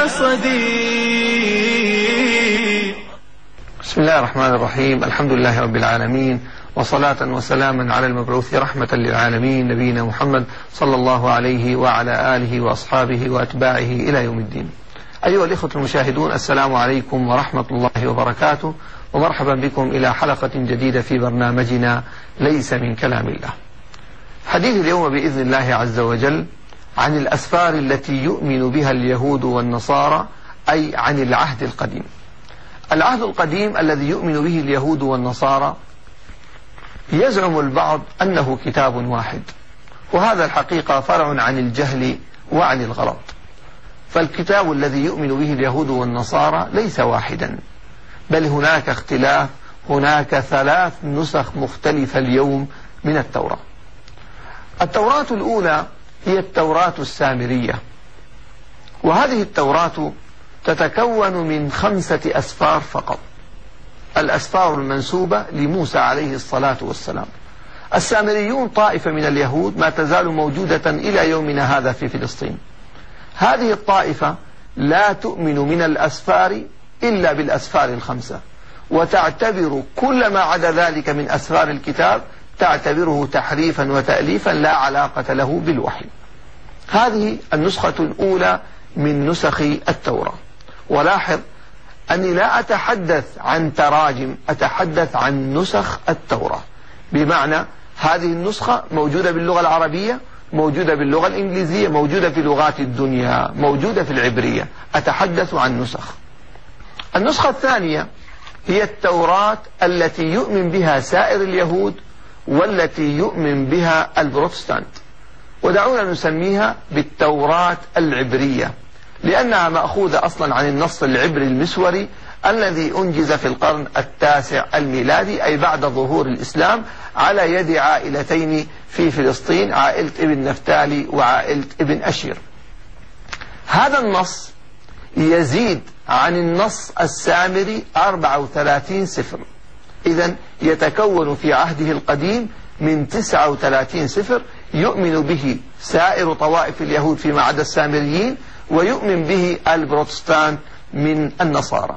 حصدي. بسم الله الرحمن الرحيم. الحمد لله رب العالمين، وصلاة وسلاما على المبعوث رحمة للعالمين نبينا محمد صلى الله عليه وعلى آله وأصحابه وأتباعه إلى يوم الدين. أيها الإخوة المشاهدون، السلام عليكم ورحمة الله وبركاته، ومرحبا بكم إلى حلقة جديدة في برنامجنا ليس من كلام الله. حديث اليوم بإذن الله عز وجل عن الأسفار التي يؤمن بها اليهود والنصارى، أي عن العهد القديم. العهد القديم الذي يؤمن به اليهود والنصارى يزعم البعض أنه كتاب واحد، وهذا الحقيقة فرع عن الجهل وعن الغلط. فالكتاب الذي يؤمن به اليهود والنصارى ليس واحدا، بل هناك اختلاف. هناك 3 نسخ مختلفة اليوم من التوراة. التوراة الأولى هي التوراة السامرية، وهذه التوراة تتكون من 5 أسفار فقط، الأسفار المنسوبة لموسى عليه الصلاة والسلام. السامريون طائفة من اليهود ما تزال موجودة إلى يومنا هذا في فلسطين. هذه الطائفة لا تؤمن من الأسفار إلا بالأسفار ال5، وتعتبر كل ما عدا ذلك من أسفار الكتاب تعتبره تحريفا وتأليفا لا علاقة له بالوحي. هذه النسخة الأولى من نسخ التوراة. ولاحظ أني لا أتحدث عن تراجم، أتحدث عن نسخ التوراة، بمعنى هذه النسخة موجودة باللغة العربية، موجودة باللغة الإنجليزية، موجودة في لغات الدنيا، موجودة في العبرية. أتحدث عن نسخ. النسخة الثانية هي التوراة التي يؤمن بها سائر اليهود والتي يؤمن بها البروتستانت، ودعونا نسميها بالتوراة العبرية، لأنها مأخوذة أصلا عن النص العبري المسوري الذي أنجز في القرن التاسع الميلادي، أي بعد ظهور الإسلام، على يد عائلتين في فلسطين، عائلة ابن نفتالي وعائلة ابن أشير. هذا النص يزيد عن النص السامري 34 سفر، إذن يتكون في عهده القديم من 39 سفر يؤمن به سائر طوائف اليهود فيما عدا السامريين، ويؤمن به البروتستانت من النصارى.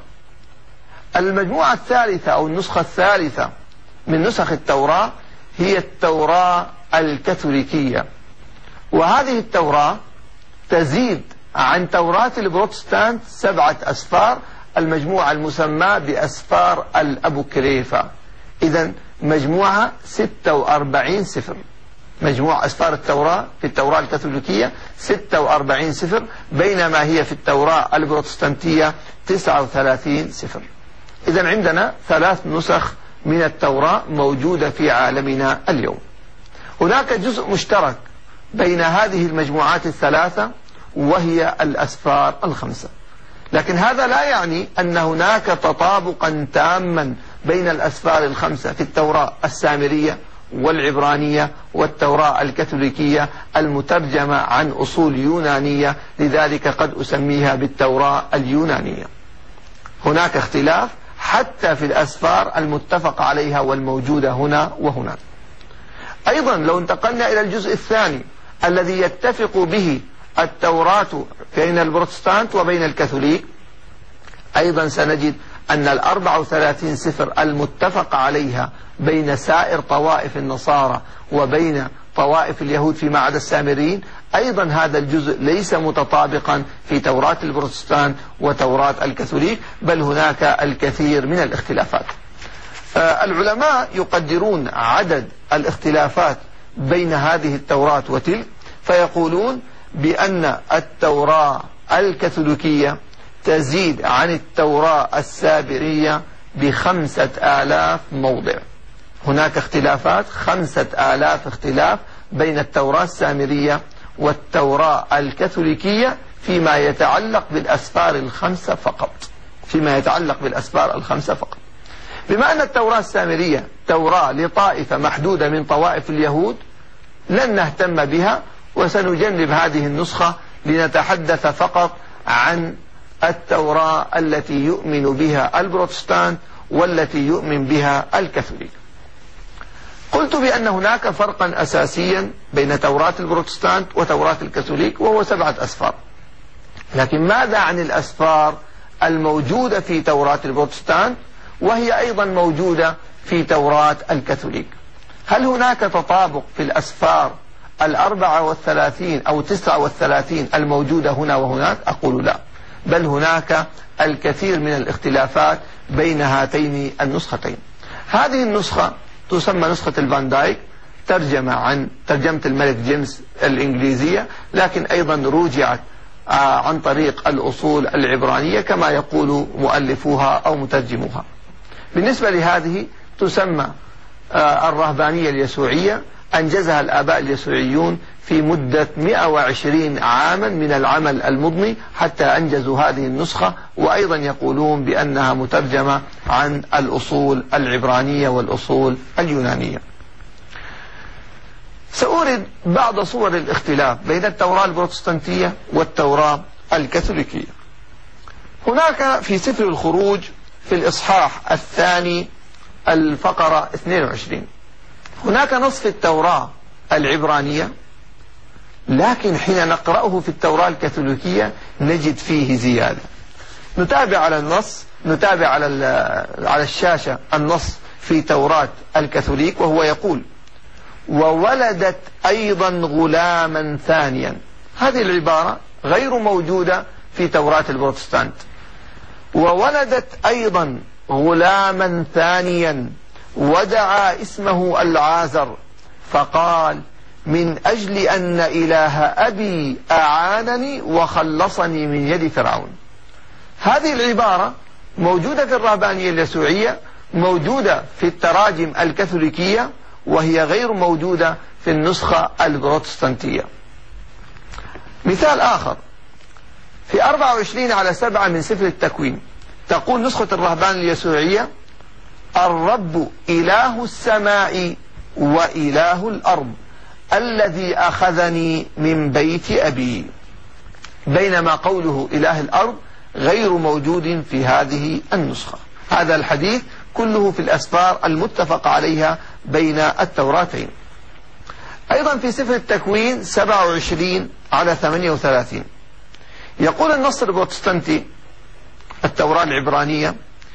المجموعة الثالثة أو النسخة الثالثة من نسخ التوراة هي التوراة الكاثوليكية، وهذه التوراة تزيد عن توراة البروتستانت 7 أسفار، المجموعة المسماة بأسفار الأبوكريفة. إذن مجموعة 46 سفر. مجموع أسفار التوراة في التوراة الكاثوليكية 46 سفر، بينما هي في التوراة البروتستانتية 39 سفر. إذن عندنا 3 نسخ من التوراة موجودة في عالمنا اليوم. هناك جزء مشترك بين هذه المجموعات ال3 وهي الأسفار ال5، لكن هذا لا يعني أن هناك تطابقا تاما بين الأسفار ال5 في التوراة السامرية والعبرانية والتوراة الكاثوليكية المترجمة عن أصول يونانية، لذلك قد أسميها بالتوراة اليونانية. هناك اختلاف حتى في الأسفار المتفق عليها والموجودة هنا وهناك. أيضا لو انتقلنا إلى الجزء الثاني الذي يتفق به التوراة بين البروتستانت وبين الكاثوليك، أيضا سنجد أن 34 سفر المتفق عليها بين سائر طوائف النصارى وبين طوائف اليهود فيما عدا السامريين، أيضا هذا الجزء ليس متطابقا في توراة البروتستانت وتوراة الكاثوليك، بل هناك الكثير من الاختلافات. العلماء يقدرون عدد الاختلافات بين هذه التوراة وتلك، فيقولون بأن التوراة الكاثوليكية تزيد عن التوراة السامرية ب5000 موضع. هناك اختلافات 5000 اختلاف بين التوراة السامرية والتوراة الكاثوليكية فيما يتعلق بالأسفار ال5 فقط. فقط. بما أن التوراة السامرية توراة لطائفة محدودة من طوائف اليهود، لن نهتم بها وسنجنب هذه النسخة لنتحدث فقط عن التوراة التي يؤمن بها البروتستانت والتي يؤمن بها الكاثوليك. قلت بأن هناك فرقا أساسيا بين توراة البروتستانت وتوراة الكاثوليك، وهو 7 أسفار. لكن ماذا عن الأسفار الموجودة في توراة البروتستانت وهي أيضا موجودة في توراة الكاثوليك؟ هل هناك تطابق في الأسفار 34 أو 39 الموجودة هنا وهناك؟ أقول لا، بل هناك الكثير من الاختلافات بين هاتين النسختين. هذه النسخة تسمى نسخة الفان دايك، ترجمة عن ترجمة الملك جيمس الإنجليزية، لكن أيضا رجعت عن طريق الأصول العبرانية كما يقول مؤلفوها أو مترجموها. بالنسبة لهذه تسمى الرهبانية اليسوعية، أنجزها الآباء اليسوعيون في مدة 120 عاما من العمل المضني حتى أنجزوا هذه النسخة، وأيضا يقولون بأنها مترجمة عن الأصول العبرانية والأصول اليونانية. سأورد بعض صور الاختلاف بين التوراة البروتستانتية والتوراة الكاثوليكية. هناك في سفر الخروج في الإصحاح الثاني الفقرة 22 هناك نص في التوراة العبرانية، لكن حين نقرأه في التوراة الكاثوليكية نجد فيه زيادة. نتابع على النص، نتابع على الشاشة النص في توراة الكاثوليك، وهو يقول: وولدت أيضا غلاما ثانيا. هذه العبارة غير موجودة في توراة البروتستانت. وولدت أيضا غلاما ثانيا ودعا اسمه العازر، فقال: من أجل أن إله أبي أعانني وخلصني من يد فرعون. هذه العبارة موجودة في الرهبانية اليسوعية، موجودة في التراجم الكاثوليكية، وهي غير موجودة في النسخة البروتستانتية. مثال آخر في 24/7 من سفر التكوين تقول نسخة الرهبان اليسوعية: الرب إله السماء وإله الأرض الذي أخذني من بيت أبي، بينما قوله إله الأرض غير موجود في هذه النسخة. هذا الحديث كله في الأسفار المتفق عليها بين التوراتين. أيضا في سفر التكوين 27/38 يقول النص البروتستانتي التوراة العبرانية: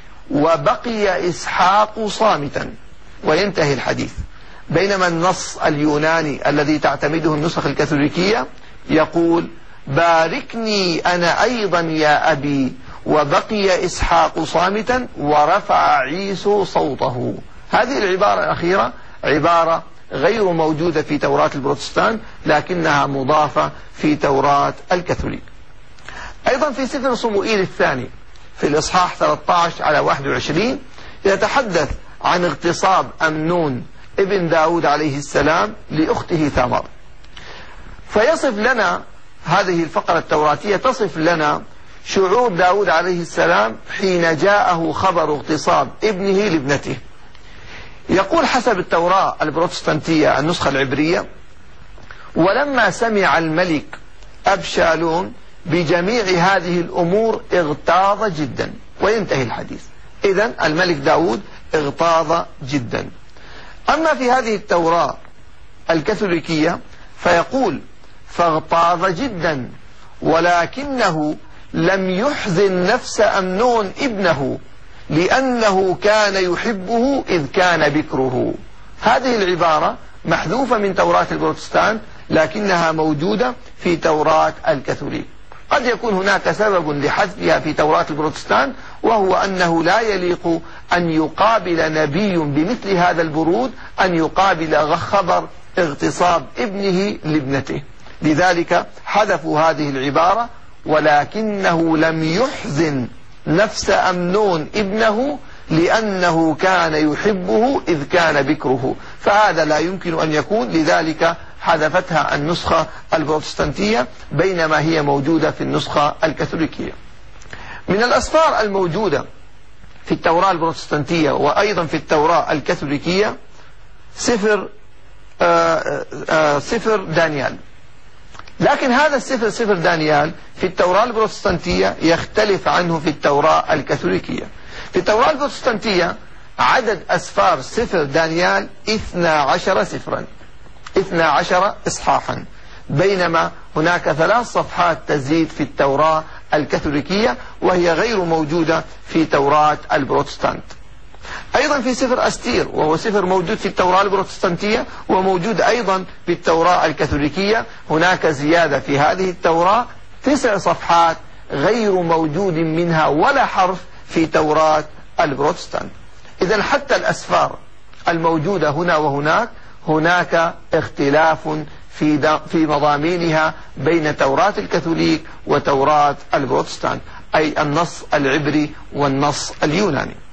وبقي إسحاق صامتا، وينتهي الحديث، بينما النص اليوناني الذي تعتمده النسخ الكاثوليكية يقول: باركني أنا أيضا يا أبي، وبقي إسحاق صامتا ورفع عيسو صوته. هذه العبارة الأخيرة عبارة غير موجودة في توراة البروتستان، لكنها مضافة في توراة الكاثوليك. أيضا في سفر صموئيل الثاني في الإصحاح 13/21 يتحدث عن اغتصاب أمنون ابن داود عليه السلام لأخته ثامر، فيصف لنا هذه الفقرة التوراتية تصف لنا شعور داود عليه السلام حين جاءه خبر اغتصاب ابنه لابنته. يقول حسب التوراة البروتستانتية النسخة العبرية: ولما سمع الملك أبشالون بجميع هذه الأمور اغتاظ جدا، وينتهي الحديث. إذن الملك داود اغتاظ جدا. أما في هذه التوراة الكاثوليكية فيقول: فاغتاظ جدا، ولكنه لم يحزن نفس أمنون ابنه لأنه كان يحبه إذ كان بكره. هذه العبارة محذوفة من توراة البروتستان، لكنها موجودة في توراة الكاثوليك. قد يكون هناك سبب لحذفها في توراة البروتستان، وهو أنه لا يليق أن يقابل نبي بمثل هذا البرود أن يقابل خبر اغتصاب ابنه لابنته، لذلك حذفوا هذه العبارة: ولكنه لم يحزن نفس أمنون ابنه لأنه كان يحبه إذ كان بكره. فهذا لا يمكن أن يكون، لذلك حذفتها النسخة البروتستانتية بينما هي موجودة في النسخة الكاثوليكية. من الأسفار الموجودة في التوراة البروتستانتية وأيضا في التوراة الكاثوليكية سفر دانيال. لكن هذا السفر، سفر دانيال، في التوراة البروتستانتية يختلف عنه في التوراة الكاثوليكية. في التوراة البروتستانتية عدد أسفار سفر دانيال 12 سفرا، 12 إصحاحا، بينما هناك 3 صفحات تزيد في التوراة الكاثوليكية وهي غير موجودة في توراة البروتستانت. أيضا في سفر أستير، وهو سفر موجود في التوراة البروتستانتية وموجود أيضا في التوراة الكاثوليكية، هناك زيادة في هذه التوراة 9 صفحات غير موجود منها ولا حرف في توراة البروتستانت. إذن حتى الأسفار الموجودة هنا وهناك هناك اختلاف في مضامينها بين توراة الكاثوليك وتوراة البروتستانت، أي النص العبري والنص اليوناني.